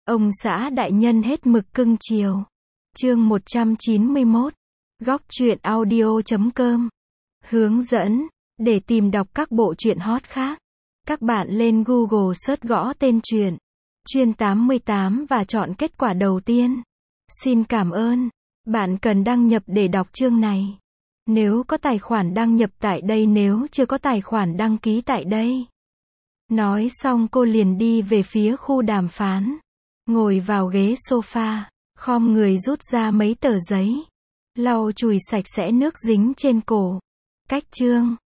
Ông xã đại nhân hết mực cưng chiều. Chương 191. Góc truyện audio.com. Hướng dẫn. Để tìm đọc các bộ truyện hot khác, các bạn lên Google search gõ tên truyện Chuyên 88 và chọn kết quả đầu tiên. Xin cảm ơn. Bạn cần đăng nhập để đọc chương này. Nếu có tài khoản đăng nhập tại đây, nếu chưa có tài khoản đăng ký tại đây. Nói xong cô liền đi về phía khu đàm phán. Ngồi vào ghế sofa, khom người rút ra mấy tờ giấy, lau chùi sạch sẽ nước dính trên cổ. Cách chương.